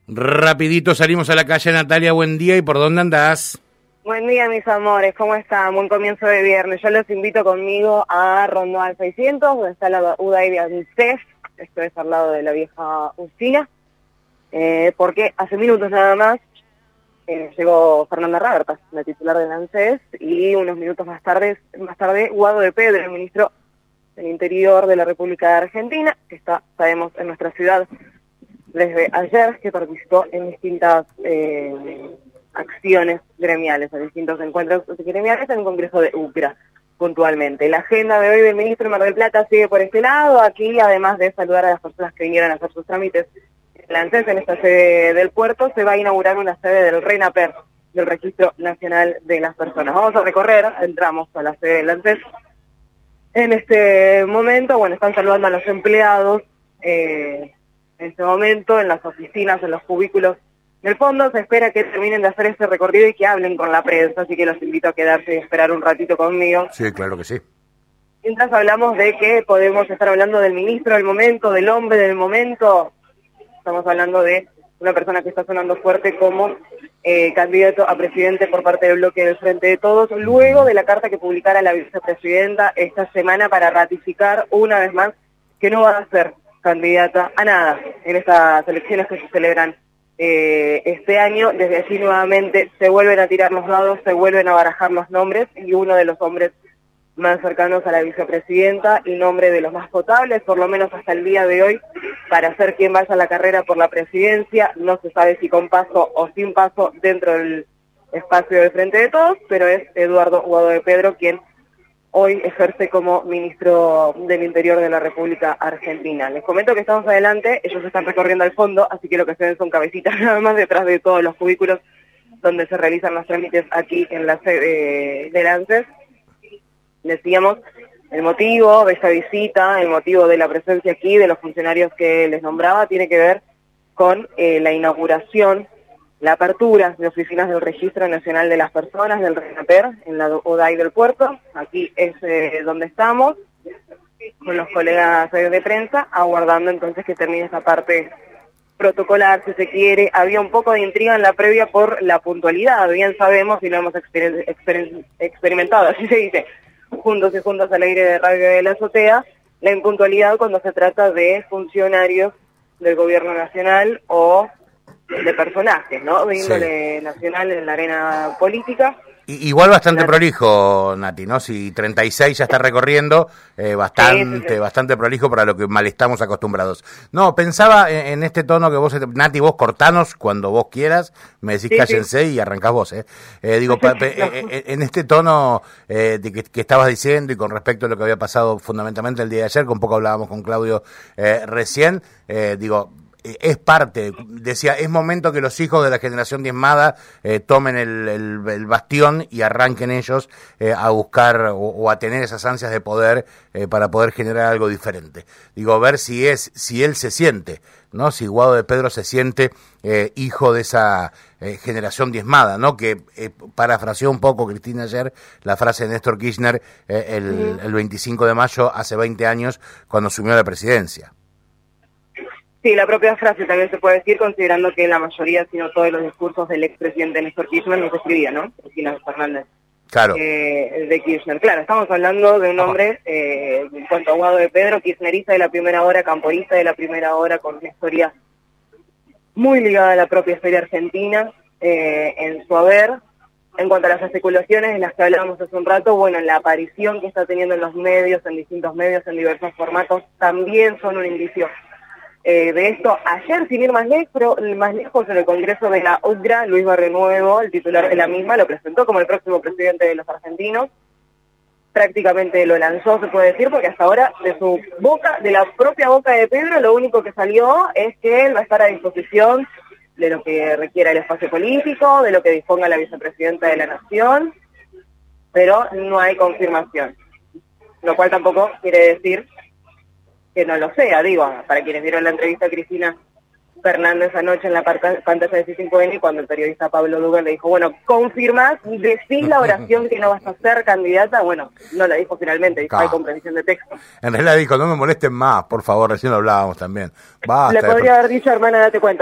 Rapidito salimos a la calle, Natalia, buen día, ¿y por dónde andás? Buen día, mis amores, ¿cómo están? Buen comienzo de viernes. Yo los invito conmigo a Rondó al 600, donde está la UDAI de ANSES, esto es al lado de la vieja usina, porque hace minutos nada más llegó Fernanda Raberta, la titular de la ANSES, y unos minutos más tarde, Guado de Pedro, el ministro del Interior de la República de Argentina, que está, sabemos, en nuestra ciudad desde ayer, que participó en distintas acciones gremiales, en distintos encuentros gremiales en el Congreso de UCRA, puntualmente. La agenda de hoy del ministro de Mar del Plata sigue por este lado. Aquí, además de saludar a las personas que vinieron a hacer sus trámites en la ANSES, en esta sede del puerto, se va a inaugurar una sede del RENAPER, del Registro Nacional de las Personas. Vamos a recorrer, entramos a la sede del ANSES. En este momento, bueno, están saludando a los empleados, en este momento, en las oficinas, en los cubículos del fondo. Se espera que terminen de hacer este recorrido y que hablen con la prensa, así que los invito a quedarse y esperar un ratito conmigo. Sí, claro que sí. Mientras hablamos de que podemos estar hablando del ministro del momento, del hombre del momento, estamos hablando de una persona que está sonando fuerte como candidato a presidente por parte del bloque del Frente de Todos, luego de la carta que publicara la vicepresidenta esta semana para ratificar una vez más que no va a ser candidata a nada en estas elecciones que se celebran este año. Desde allí nuevamente se vuelven a tirar los dados, se vuelven a barajar los nombres, y uno de los hombres más cercanos a la vicepresidenta y nombre de los más potables, por lo menos hasta el día de hoy, para ser quien vaya a la carrera por la presidencia. No se sabe si con paso o sin paso dentro del espacio del Frente de Todos, pero es Eduardo Guado de Pedro quien hoy ejerce como ministro del Interior de la República Argentina. Les comento que estamos adelante, ellos están recorriendo al fondo, así que lo que se ven son cabecitas nada más detrás de todos los cubículos donde se realizan los trámites aquí en la sede del ANSES. Decíamos, el motivo de esta visita, el motivo de la presencia aquí de los funcionarios que les nombraba, tiene que ver con la inauguración, la apertura de oficinas del Registro Nacional de las Personas, del RENAPER, en la UDAI del puerto. Aquí es donde estamos, con los colegas de prensa, aguardando entonces que termine esta parte protocolar, si se quiere. Había un poco de intriga en la previa por la puntualidad, bien sabemos y lo hemos experimentado, así se dice, juntos y juntos al aire de Radio de la Azotea, la impuntualidad cuando se trata de funcionarios del gobierno nacional o de personajes, ¿no? De índole nacional en la arena política. Igual bastante prolijo, Nati, ¿no? Si 36 ya está recorriendo, bastante prolijo para lo que mal estamos acostumbrados. No, pensaba en este tono que vos, Nati, vos cortanos cuando vos quieras, me decís cállense y arrancás vos, en este tono de que estabas diciendo y con respecto a lo que había pasado fundamentalmente el día de ayer, que un poco hablábamos con Claudio recién, es parte, decía, es momento que los hijos de la generación diezmada tomen el bastión y arranquen ellos a buscar o a tener esas ansias de poder para poder generar algo diferente. Digo, ver si él se siente, ¿no? Si Guado de Pedro se siente hijo de esa generación diezmada, ¿no? Que parafraseó un poco Cristina ayer la frase de Néstor Kirchner el 25 de mayo, hace 20 años, cuando asumió la presidencia. Sí, la propia frase también se puede decir, considerando que la mayoría, si no todos los discursos del expresidente Néstor Kirchner no se escribía, ¿no? Cristina Fernández. Claro. De Kirchner. Claro, estamos hablando de un hombre, en cuanto a Guado de Pedro, kirchnerista de la primera hora, camporista de la primera hora, con una historia muy ligada a la propia historia argentina, en su haber. En cuanto a las especulaciones de las que hablábamos hace un rato, bueno, la aparición que está teniendo en los medios, en distintos medios, en diversos formatos, también son un indicio de esto. Ayer, sin ir más lejos, en el Congreso de la UCRA, Luis Barrionuevo, el titular de la misma, lo presentó como el próximo presidente de los argentinos. Prácticamente lo lanzó, se puede decir, porque hasta ahora de su boca, de la propia boca de Pedro, lo único que salió es que él va a estar a disposición de lo que requiera el espacio político, de lo que disponga la vicepresidenta de la Nación, pero no hay confirmación, lo cual tampoco quiere decir que no lo sea. Digo, para quienes vieron la entrevista a Cristina Fernández anoche en la pantalla de C5N, cuando el periodista Pablo Dugan le dijo, bueno, ¿confirmás? ¿Decís la oración que no vas a ser candidata? Bueno, no la dijo finalmente, dijo, hay comprensión de texto. En realidad dijo, no me molesten más, por favor, recién lo hablábamos también. Basta, le podría haber dicho, hermana, date cuenta.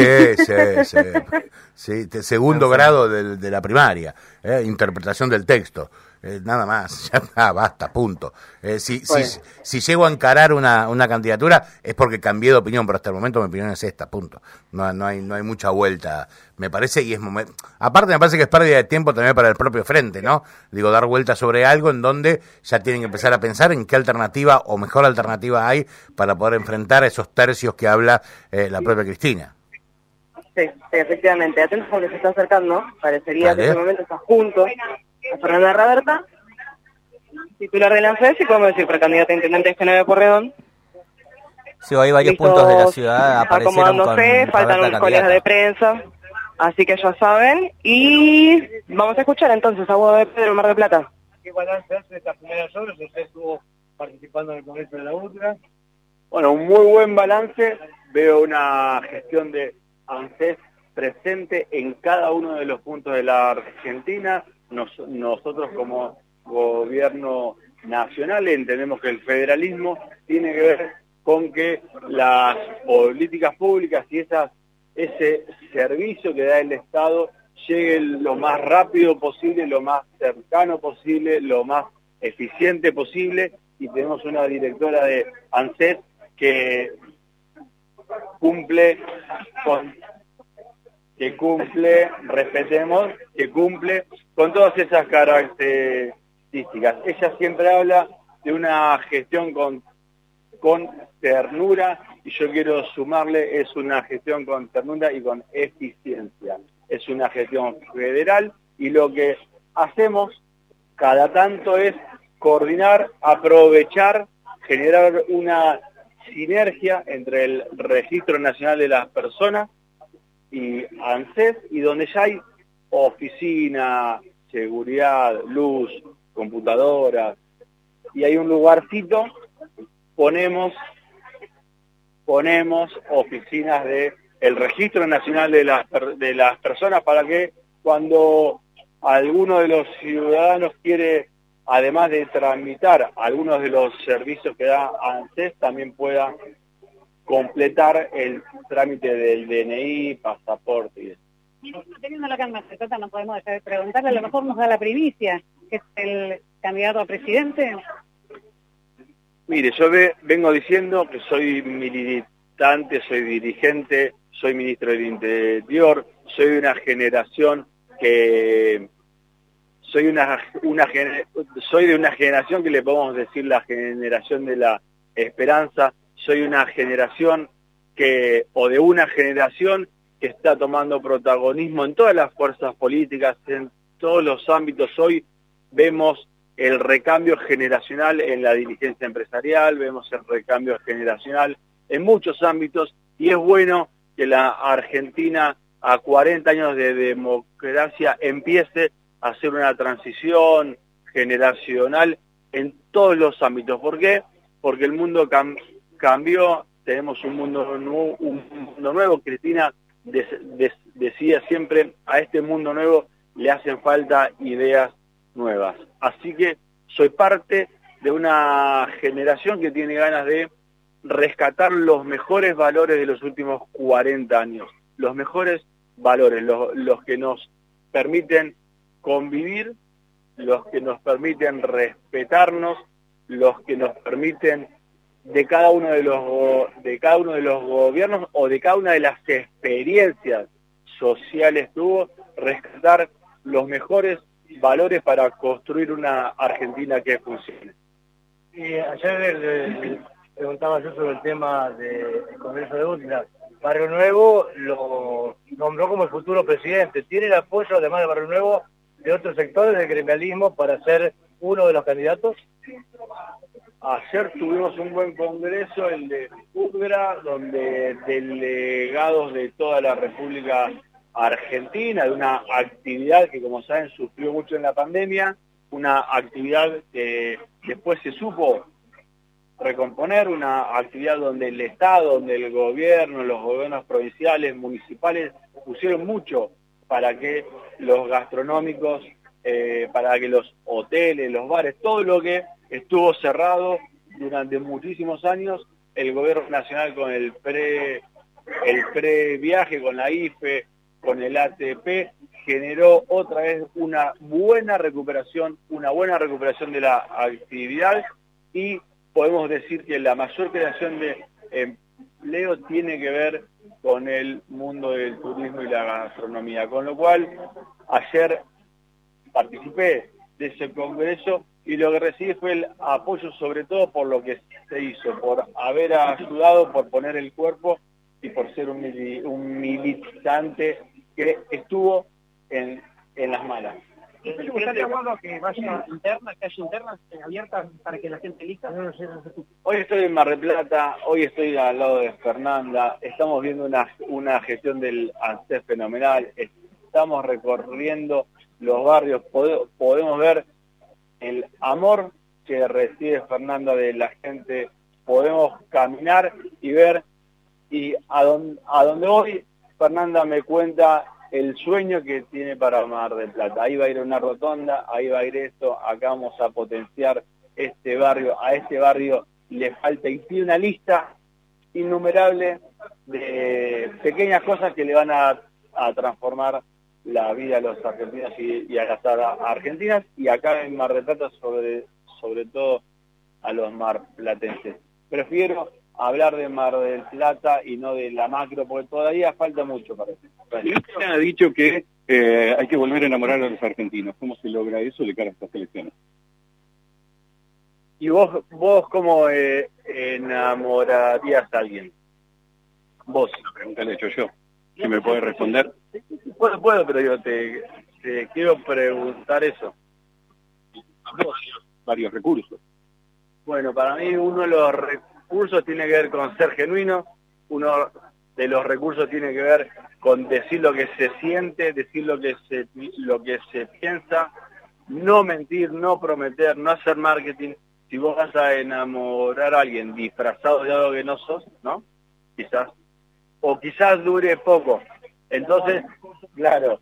Sí, segundo grado de la primaria, interpretación del texto. Nada más, ya está, basta, punto. Si llego a encarar una candidatura es porque cambié de opinión, pero hasta el momento mi opinión es esta, punto. No hay mucha vuelta, me parece, y es momento. Aparte me parece que es pérdida de tiempo también para el propio frente, ¿no? Digo, dar vuelta sobre algo en donde ya tienen que empezar a pensar en qué alternativa o mejor alternativa hay para poder enfrentar esos tercios que habla la propia Cristina. Sí, efectivamente, atentos porque se está acercando, parecería que en este momento está junto a Fernanda Raberta, titular de la ANSES, y podemos decir precandidata a intendente de General Porredón. Sí, hay varios puntos de la ciudad aparecieron con faltan unos colegas de prensa, así que ya saben, y vamos a escuchar entonces a Hugo de Pedro, Mar del Plata. ¿Qué balance hace de estas primeras horas? Usted estuvo participando en el Congreso de la UTRA. Bueno, un muy buen balance, veo una gestión de ANSES presente en cada uno de los puntos de la Argentina. Nosotros como gobierno nacional entendemos que el federalismo tiene que ver con que las políticas públicas y ese servicio que da el Estado llegue lo más rápido posible, lo más cercano posible, lo más eficiente posible, y tenemos una directora de ANSES que cumple con todas esas características. Ella siempre habla de una gestión con ternura, y yo quiero sumarle, es una gestión con ternura y con eficiencia. Es una gestión federal, y lo que hacemos cada tanto es coordinar, aprovechar, generar una sinergia entre el Registro Nacional de las Personas y ANSES, y donde ya hay oficina, seguridad, luz, computadoras, y hay un lugarcito, ponemos oficinas de el Registro Nacional de las Personas, para que cuando alguno de los ciudadanos quiere, además de tramitar algunos de los servicios que da ANSES, también pueda completar el trámite del DNI, pasaporte y eso. Teniendo la calma secreta, no podemos dejar de preguntarle, a lo mejor nos da la primicia, que es el candidato a presidente. Mire, yo vengo diciendo que soy militante, soy dirigente, soy ministro del Interior, soy de una generación que... soy de una generación que le podemos decir la generación de la esperanza. Soy una generación que está tomando protagonismo en todas las fuerzas políticas, en todos los ámbitos. Hoy vemos el recambio generacional en la dirigencia empresarial, vemos el recambio generacional en muchos ámbitos, y es bueno que la Argentina, a 40 años de democracia, empiece a hacer una transición generacional en todos los ámbitos. ¿Por qué? Porque el mundo cambió, tenemos un mundo nuevo. Cristina decía siempre, a este mundo nuevo le hacen falta ideas nuevas. Así que soy parte de una generación que tiene ganas de rescatar los mejores valores de los últimos 40 años, los mejores valores, los que nos permiten convivir, los que nos permiten respetarnos, los que nos permiten de cada uno de los gobiernos o de cada una de las experiencias sociales que hubo, rescatar los mejores valores para construir una Argentina que funcione. Ayer le preguntaba yo sobre el tema del Congreso de UTRA. Barrio Nuevo lo nombró como el futuro presidente. ¿Tiene el apoyo, además de Barrio Nuevo, de otros sectores del gremialismo para ser uno de los candidatos? Ayer tuvimos un buen congreso, el de UTRA, donde delegados de toda la República Argentina, de una actividad que, como saben, sufrió mucho en la pandemia, una actividad que después se supo recomponer, una actividad donde el Estado, donde el gobierno, los gobiernos provinciales, municipales, pusieron mucho para que los gastronómicos, para que los hoteles, los bares, todo lo que estuvo cerrado durante muchísimos años, el gobierno nacional con el previaje, con la IFE, con el ATP, generó otra vez una buena recuperación de la actividad, y podemos decir que la mayor creación de empleo tiene que ver con el mundo del turismo y la gastronomía, con lo cual ayer participé de ese congreso y lo que recibí fue el apoyo, sobre todo por lo que se hizo, por haber ayudado, por poner el cuerpo y por ser un militante que estuvo en las malas. ¿Estás de acuerdo que haya internas abiertas para que la gente elija? Hoy estoy en Mar del Plata, hoy estoy al lado de Fernanda, estamos viendo una gestión del ANSES fenomenal, estamos recorriendo los barrios, podemos ver el amor que recibe Fernanda de la gente, podemos caminar y ver, y a donde voy, Fernanda me cuenta el sueño que tiene para Mar del Plata. Ahí va a ir una rotonda, ahí va a ir esto, acá vamos a potenciar este barrio, a este barrio le falta, y tiene una lista innumerable de pequeñas cosas que le van a transformar la vida a los argentinos y a las argentinas, y acá en Mar del Plata sobre todo a los marplatenses. Prefiero hablar de Mar del Plata y no de la macro, porque todavía falta mucho para eso. Usted ha dicho que hay que volver a enamorar a los argentinos. ¿Cómo se logra eso de cara a estas elecciones? ¿Y vos cómo enamorarías a alguien? Vos. La pregunta la he hecho yo. ¿Sí me puede responder? Puedo, pero yo te quiero preguntar eso. Varios recursos. Bueno, para mí uno de los recursos tiene que ver con ser genuino, uno de los recursos tiene que ver con decir lo que se siente, decir lo que se piensa, no mentir, no prometer, no hacer marketing. Si vos vas a enamorar a alguien disfrazado de algo que no sos, ¿no? Quizás dure poco. Entonces, claro,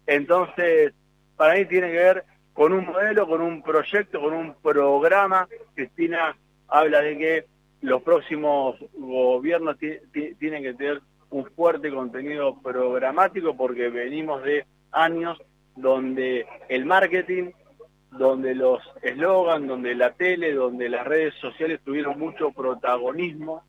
para mí tiene que ver con un modelo, con un proyecto, con un programa. Cristina habla de que los próximos gobiernos tienen que tener un fuerte contenido programático, porque venimos de años donde el marketing, donde los eslogans, donde la tele, donde las redes sociales tuvieron mucho protagonismo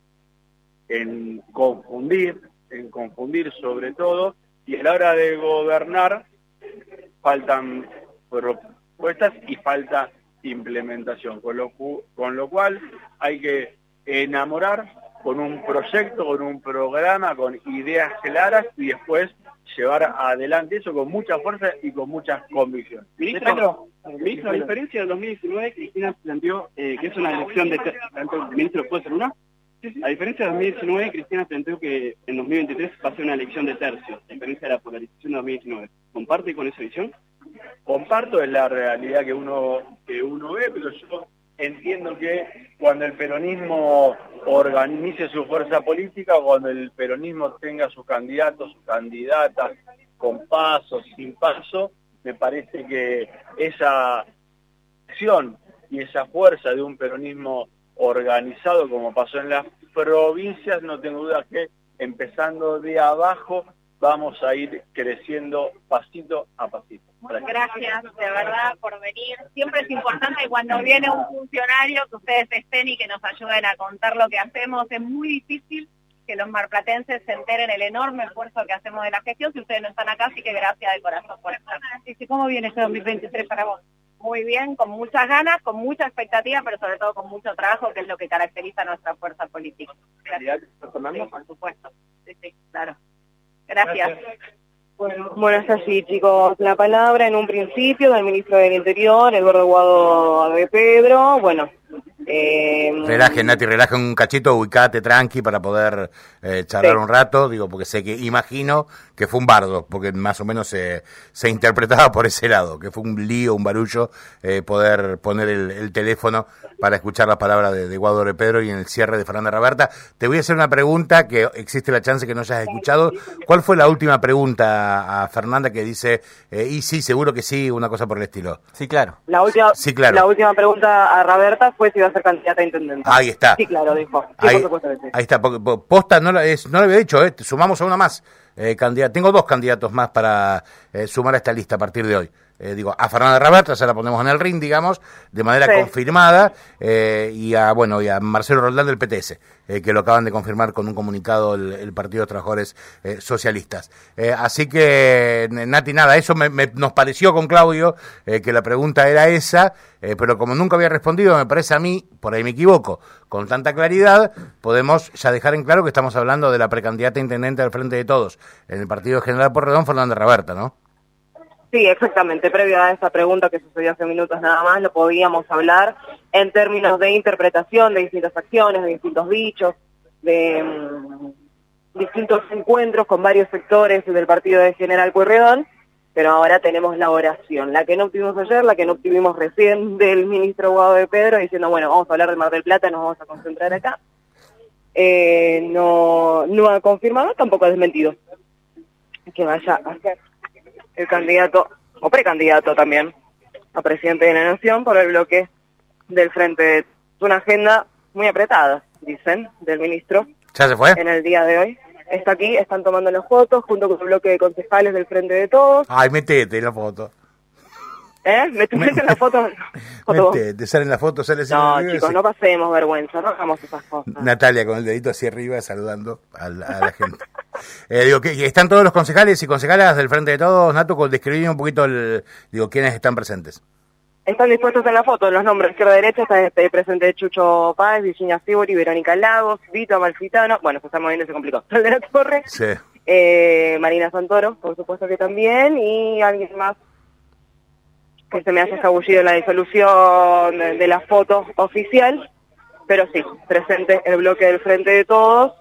en confundir sobre todo, y a la hora de gobernar faltan propuestas y falta implementación, con lo cual hay que enamorar con un proyecto, con un programa, con ideas claras, y después llevar adelante eso con mucha fuerza y con muchas convicciones. Ministro, a diferencia del 2019, Cristina planteó que es una elección de... ¿Ministro, puede ser una? Sí. A diferencia de 2019, Cristina planteó que en 2023 va a ser una elección de tercios, a diferencia de la polarización de 2019. ¿Comparte con esa visión? Comparto, es la realidad que uno ve, pero yo entiendo que cuando el peronismo organice su fuerza política, cuando el peronismo tenga sus candidatos, sus candidatas, con paso, sin paso, me parece que esa acción y esa fuerza de un peronismo organizado, como pasó en las provincias, no tengo duda que empezando de abajo vamos a ir creciendo pasito a pasito. Gracias, de verdad, por venir. Siempre es importante cuando viene un funcionario que ustedes estén y que nos ayuden a contar lo que hacemos. Es muy difícil que los marplatenses se enteren el enorme esfuerzo que hacemos de la gestión. Si ustedes no están acá, así que gracias de corazón por estar. ¿Cómo viene este 2023 para vos? Muy bien, con muchas ganas, con mucha expectativa, pero sobre todo con mucho trabajo, que es lo que caracteriza a nuestra fuerza política. Gracias. Sí, por supuesto. Sí, claro. Gracias. Bueno, es así, chicos. La palabra en un principio del ministro del Interior, Eduardo Guado de Pedro. Bueno, Relaje, Nati, relaja un cachito, ubicate tranqui para poder charlar un rato, digo, porque sé que, imagino que fue un bardo, porque más o menos se interpretaba por ese lado, que fue un lío, un barullo, poder poner el teléfono para escuchar las palabras de Guado de Pedro y en el cierre de Fernanda Raberta. Te voy a hacer una pregunta que existe la chance que no hayas escuchado. ¿Cuál fue la última pregunta a Fernanda que dice, y sí, seguro que sí, una cosa por el estilo? Sí, claro. La última pregunta a Raberta fue si iba a ser candidata a intendente. Ahí está. Sí, claro, dijo. Sí, Ahí, por supuesto que sí. Ahí está. Posta no lo había dicho, sumamos a una más. Tengo 2 candidatos más para sumar a esta lista a partir de hoy. Digo, a Fernanda Raberta se la ponemos en el ring, digamos, de manera confirmada, y a Marcelo Roldán del PTS, que lo acaban de confirmar con un comunicado el Partido de Trabajadores Socialistas. Así que, Nati, nada, eso nos pareció con Claudio, que la pregunta era esa, pero como nunca había respondido, me parece a mí, por ahí me equivoco, con tanta claridad, podemos ya dejar en claro que estamos hablando de la precandidata a intendente del Frente de Todos en el Partido General Pueyrredón, Fernanda Raberta, ¿no? Sí, exactamente. Previo a esa pregunta que sucedió hace minutos nada más, lo podíamos hablar en términos de interpretación de distintas acciones, de distintos dichos, de distintos encuentros con varios sectores del partido de General Pueyrredón, pero ahora tenemos la oración, la que no obtuvimos ayer, la que no obtuvimos recién del ministro Guado de Pedro, diciendo, bueno, vamos a hablar del Mar del Plata, nos vamos a concentrar acá. No ha confirmado, tampoco ha desmentido que vaya a ser el candidato, o precandidato también, a presidente de la Nación por el bloque del Frente. Es una agenda muy apretada, dicen, del ministro. ¿Ya se fue? En el día de hoy. Está aquí, están tomando las fotos junto con el bloque de concejales del Frente de Todos. Ay, metete en la foto. ¿Metete en la foto? Te salen las fotos, sale No, chicos, no pasemos vergüenza, no hagamos esas cosas. Natalia con el dedito hacia arriba saludando a la gente. Digo, que están todos los concejales y concejalas del Frente de Todos, Nato, describir un poquito quiénes están presentes. Están dispuestos en la foto, los nombres izquierda-derecha, está presente Chucho Páez, Virginia Sibori, Verónica Lagos, Vito Amalfitano, bueno, se está moviendo, se complicó, de la Torre, sí. Marina Santoro, por supuesto que también, y alguien más que se me haya escabullido en la disolución de la foto oficial, pero sí, presente el bloque del Frente de Todos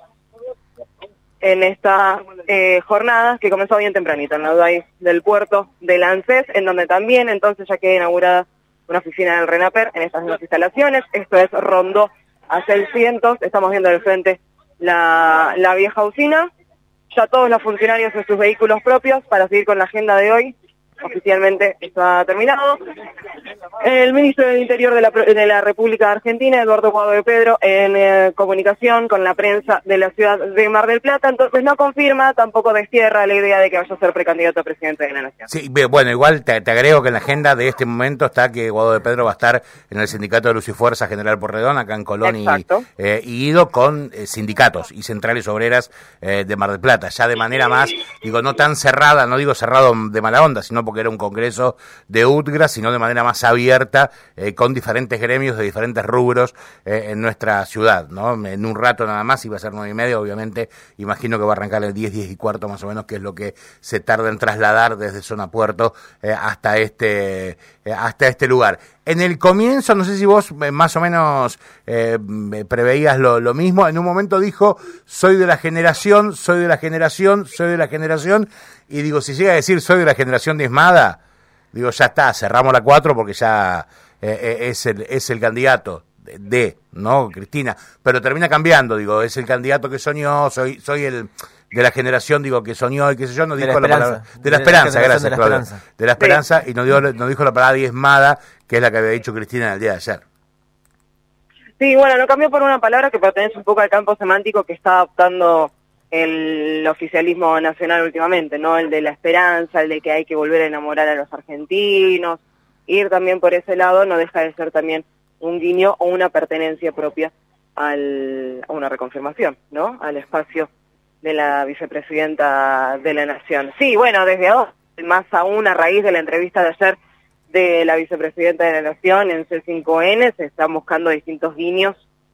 en esta jornada que comenzó bien tempranito en la UDAI del puerto de ANSES, en donde también entonces ya queda inaugurada una oficina del RENAPER en estas mismas instalaciones. Esto es Rondó a 600, estamos viendo del frente la vieja usina, ya todos los funcionarios en sus vehículos propios para seguir con la agenda de hoy. Oficialmente está terminado. El ministro del Interior de la República de Argentina, Eduardo Guado de Pedro, en comunicación con la prensa de la ciudad de Mar del Plata, entonces no confirma, tampoco destierra la idea de que vaya a ser precandidato a presidente de la Nación. Sí, bueno, igual te agrego que en la agenda de este momento está que Guado de Pedro va a estar en el sindicato de Luz y Fuerza General Pueyrredón, acá en Colón, y ido con sindicatos y centrales obreras de Mar del Plata, ya de manera más, no tan cerrada, no digo cerrado de mala onda, sino porque era un congreso de UTGRA, sino de manera más abierta, con diferentes gremios de diferentes rubros en nuestra ciudad, ¿no? En un rato nada más, iba a ser 9:30, obviamente, imagino que va a arrancar el 10:15 más o menos, que es lo que se tarda en trasladar desde Zona Puerto hasta este lugar. En el comienzo, no sé si vos más o menos preveías lo mismo, en un momento dijo, soy de la generación, y digo, si llega a decir soy de la generación diezmada, digo, ya está, cerramos la 4 porque ya es el candidato ¿no, Cristina? Pero termina cambiando, digo, es el candidato que soñó, soy el de la generación, que soñó y qué sé yo, no dijo la palabra de la esperanza, gracias, Claudio, de la esperanza, y no dijo la palabra diezmada, que es la que había dicho Cristina en el día de ayer. Sí, bueno, no cambió por una palabra que pertenece un poco al campo semántico que está adoptando el oficialismo nacional últimamente, ¿no? El de la esperanza, el de que hay que volver a enamorar a los argentinos, ir también por ese lado no deja de ser también un guiño o una pertenencia propia a una reconfirmación, ¿no? Al espacio de la vicepresidenta de la Nación. Sí, bueno, desde ahora, más aún a raíz de la entrevista de ayer de la vicepresidenta de la Nación en C5N, se están buscando distintos guiños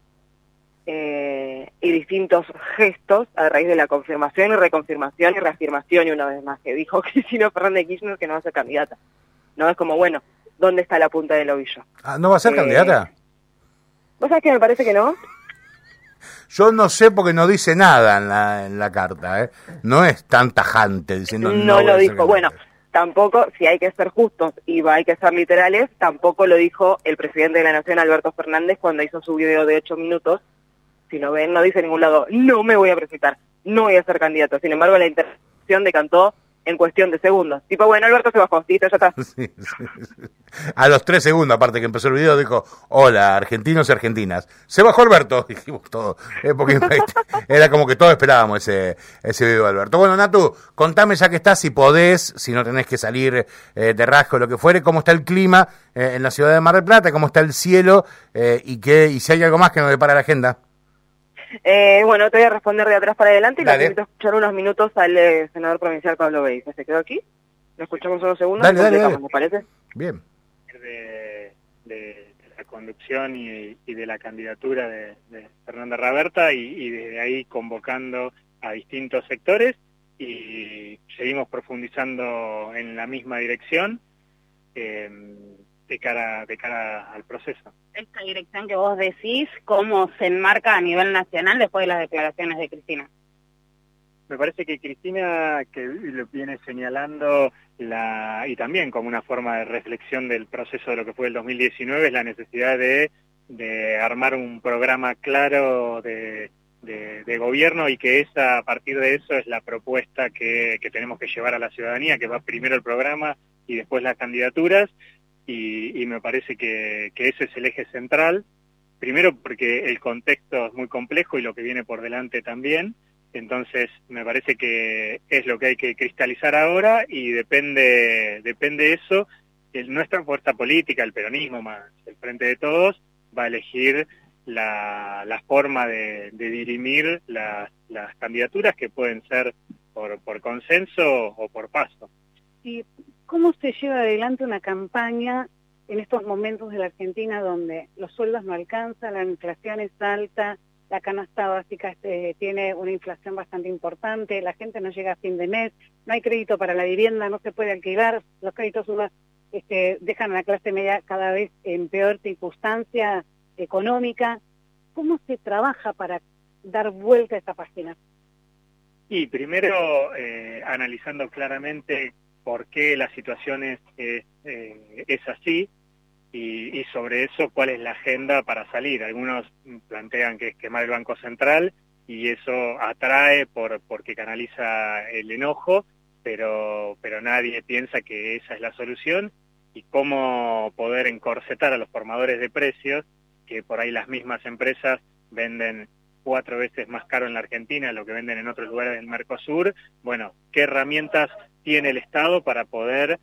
y distintos gestos a raíz de la confirmación y reconfirmación y reafirmación, y una vez más que dijo Cristina Fernández de Kirchner que no va a ser candidata. No es como, bueno, ¿dónde está la punta del ovillo? ¿No va a ser candidata? ¿Vos sabés que me parece que no? Yo no sé porque no dice nada en la carta, ¿eh? No es tan tajante diciendo no lo dijo. Bueno, tampoco, si hay que ser justos y hay que ser literales, tampoco lo dijo el presidente de la Nación, Alberto Fernández, cuando hizo su video de 8 minutos. Si no ven, no dice en ningún lado, no me voy a presentar, no voy a ser candidato. Sin embargo, la intervención decantó en cuestión de segundos. Tipo, bueno, Alberto se bajó, listo, ya está. Sí. A los 3 segundos, aparte que empezó el video, dijo, hola, argentinos y argentinas. Se bajó Alberto, dijimos todo. Porque era como que todos esperábamos ese video de Alberto. Bueno, Natu, contame ya que estás, si podés, si no tenés que salir de rasgo o lo que fuere, cómo está el clima en la ciudad de Mar del Plata, cómo está el cielo y si hay algo más que nos depara la agenda. Bueno, te voy a responder de atrás para adelante y Dale. necesito escuchar unos minutos al senador provincial Pablo Beis. ¿Se quedó aquí? Lo escuchamos unos segundos. Dale. ¿Me parece? Bien. De la conducción y de la candidatura de Fernanda Raberta y desde ahí convocando a distintos sectores y seguimos profundizando en la misma dirección de cara al proceso. Esta dirección que vos decís, ¿cómo se enmarca a nivel nacional después de las declaraciones de Cristina? Me parece que Cristina, que lo viene señalando y también como una forma de reflexión del proceso de lo que fue el 2019, es la necesidad de armar un programa claro de gobierno y que a partir de eso es la propuesta que tenemos que llevar a la ciudadanía, que va primero el programa y después las candidaturas, y me parece que ese es el eje central, primero porque el contexto es muy complejo y lo que viene por delante también. Entonces, me parece que es lo que hay que cristalizar ahora y depende de eso. Nuestra fuerza política, el peronismo más el Frente de Todos, va a elegir la forma de dirimir las candidaturas que pueden ser por consenso o por paso. ¿Y cómo se lleva adelante una campaña en estos momentos de la Argentina donde los sueldos no alcanzan, la inflación es alta, la canasta básica tiene una inflación bastante importante, la gente no llega a fin de mes, no hay crédito para la vivienda, no se puede alquilar, los créditos dejan a la clase media cada vez en peor circunstancia económica? ¿Cómo se trabaja para dar vuelta a esta página? Y primero, analizando claramente por qué la situación es así, y sobre eso cuál es la agenda para salir. Algunos plantean que es quemar el Banco Central y eso atrae porque canaliza el enojo, pero nadie piensa que esa es la solución, y cómo poder encorsetar a los formadores de precios, que por ahí las mismas empresas venden 4 veces más caro en la Argentina de lo que venden en otros lugares del Mercosur. Bueno, ¿qué herramientas tiene el Estado para poder,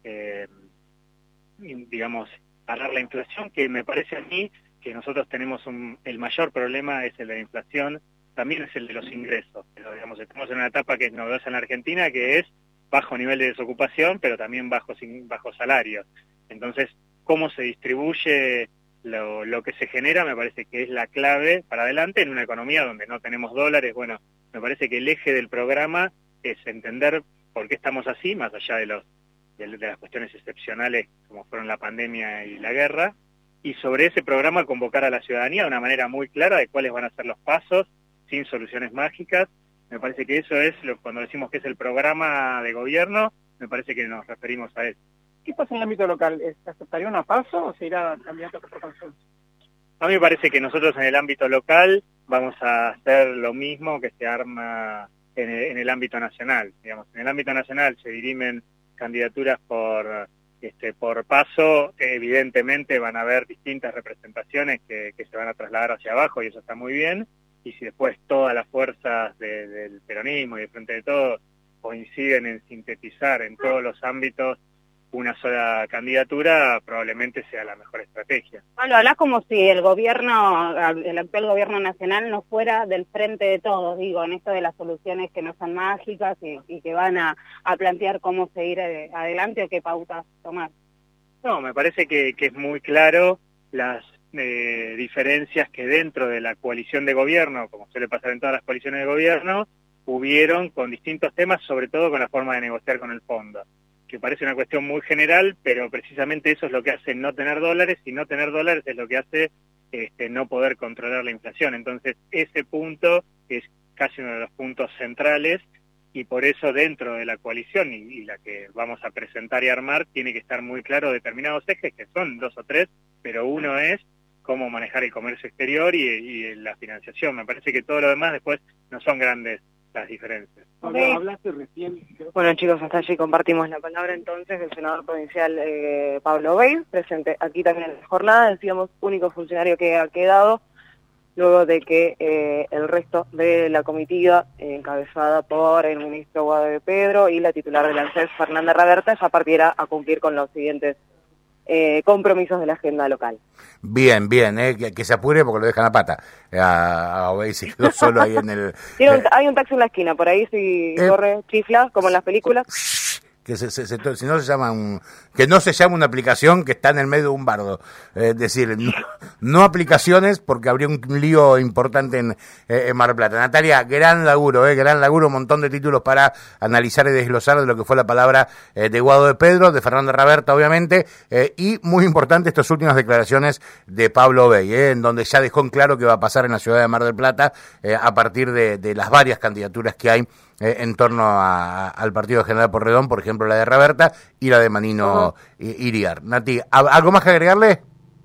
parar la inflación? Que me parece a mí que nosotros tenemos el mayor problema es el de la inflación, también es el de los ingresos. Pero, estamos en una etapa que es novedosa en la Argentina, que es bajo nivel de desocupación, pero también bajo salarios. Entonces, cómo se distribuye lo que se genera me parece que es la clave para adelante en una economía donde no tenemos dólares. Bueno, me parece que el eje del programa es entender por qué estamos así, más allá de las cuestiones excepcionales como fueron la pandemia y la guerra, y sobre ese programa convocar a la ciudadanía de una manera muy clara de cuáles van a ser los pasos, sin soluciones mágicas. Me parece que eso es, cuando decimos que es el programa de gobierno, me parece que nos referimos a eso. ¿Qué pasa en el ámbito local? ¿Se aceptaría una paso o se irá candidato por consenso? A mí me parece que nosotros en el ámbito local vamos a hacer lo mismo que se arma en el ámbito nacional. En el ámbito nacional se dirimen candidaturas por paso, evidentemente van a haber distintas representaciones que se van a trasladar hacia abajo y eso está muy bien, y si después todas las fuerzas del peronismo y del Frente de Todos coinciden en sintetizar en todos los ámbitos una sola candidatura, probablemente sea la mejor estrategia. Pablo, hablás como si el actual gobierno nacional no fuera del Frente de Todos, en esto de las soluciones que no son mágicas y que van a plantear cómo seguir adelante o qué pautas tomar. No, me parece que es muy claro las diferencias que dentro de la coalición de gobierno, como suele pasar en todas las coaliciones de gobierno, hubieron con distintos temas, sobre todo con la forma de negociar con el fondo, que parece una cuestión muy general, pero precisamente eso es lo que hace no tener dólares, y no tener dólares es lo que hace no poder controlar la inflación. Entonces, ese punto es casi uno de los puntos centrales, y por eso dentro de la coalición y la que vamos a presentar y armar, tiene que estar muy claro determinados ejes, que son 2 o 3, pero uno es cómo manejar el comercio exterior y la financiación. Me parece que todo lo demás después no son grandes las diferencias. Hablaste recién. Bueno, chicos, hasta allí compartimos la palabra entonces del senador provincial Pablo Bey, presente aquí también en la jornada, decíamos, único funcionario que ha quedado luego de que el resto de la comitiva, encabezada por el ministro Guado de Pedro y la titular del ANSES, Fernanda Raberta, ya partiera a cumplir con los siguientes compromisos de la agenda local. Bien, que se apure porque lo dejan a pata. A Obey se quedó solo ahí en el... Hay un taxi en la esquina, por ahí si corre, chifla, como en las películas. Que si no se llama que no se llama una aplicación que está en el medio de un bardo, es decir, no aplicaciones, porque habría un lío importante en Mar del Plata. Natalia, gran laburo, un montón de títulos para analizar y desglosar de lo que fue la palabra de Guado de Pedro, de Fernanda Raberta, obviamente, y muy importante estas últimas declaraciones de Pablo Bey, en donde ya dejó en claro qué va a pasar en la ciudad de Mar del Plata a partir de las varias candidaturas que hay en torno al partido de General Porredón, por ejemplo la de Raberta y la de Manino Iriar. Nati, ¿algo más que agregarle?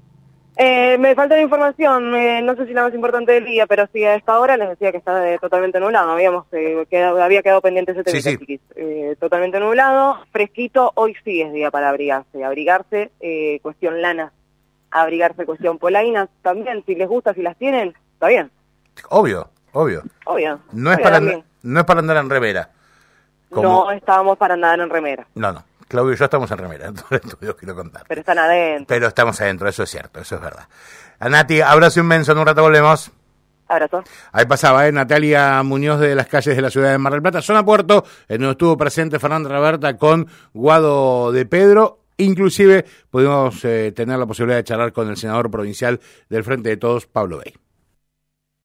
Me falta de información, no sé si la más importante del día, pero sí a esta hora les decía que está totalmente nublado, había quedado pendiente ese tema, sí. Totalmente nublado, fresquito, hoy sí es día para abrigarse, cuestión lana, abrigarse cuestión polainas, también, si les gusta, si las tienen, está bien. Obvio. No es para andar en remera. No estábamos para andar en remera. No. Claudio y yo estamos en remera, en todo el estudio quiero contar. Pero están adentro. Pero estamos adentro, eso es cierto, eso es verdad. A Nati, abrazo inmenso, en un rato volvemos. Abrazo. Ahí pasaba, Natalia Muñoz de las calles de la ciudad de Mar del Plata, zona Puerto, en donde estuvo presente Fernanda Raberta con Guado de Pedro. Inclusive pudimos tener la posibilidad de charlar con el senador provincial del Frente de Todos, Pablo Bey.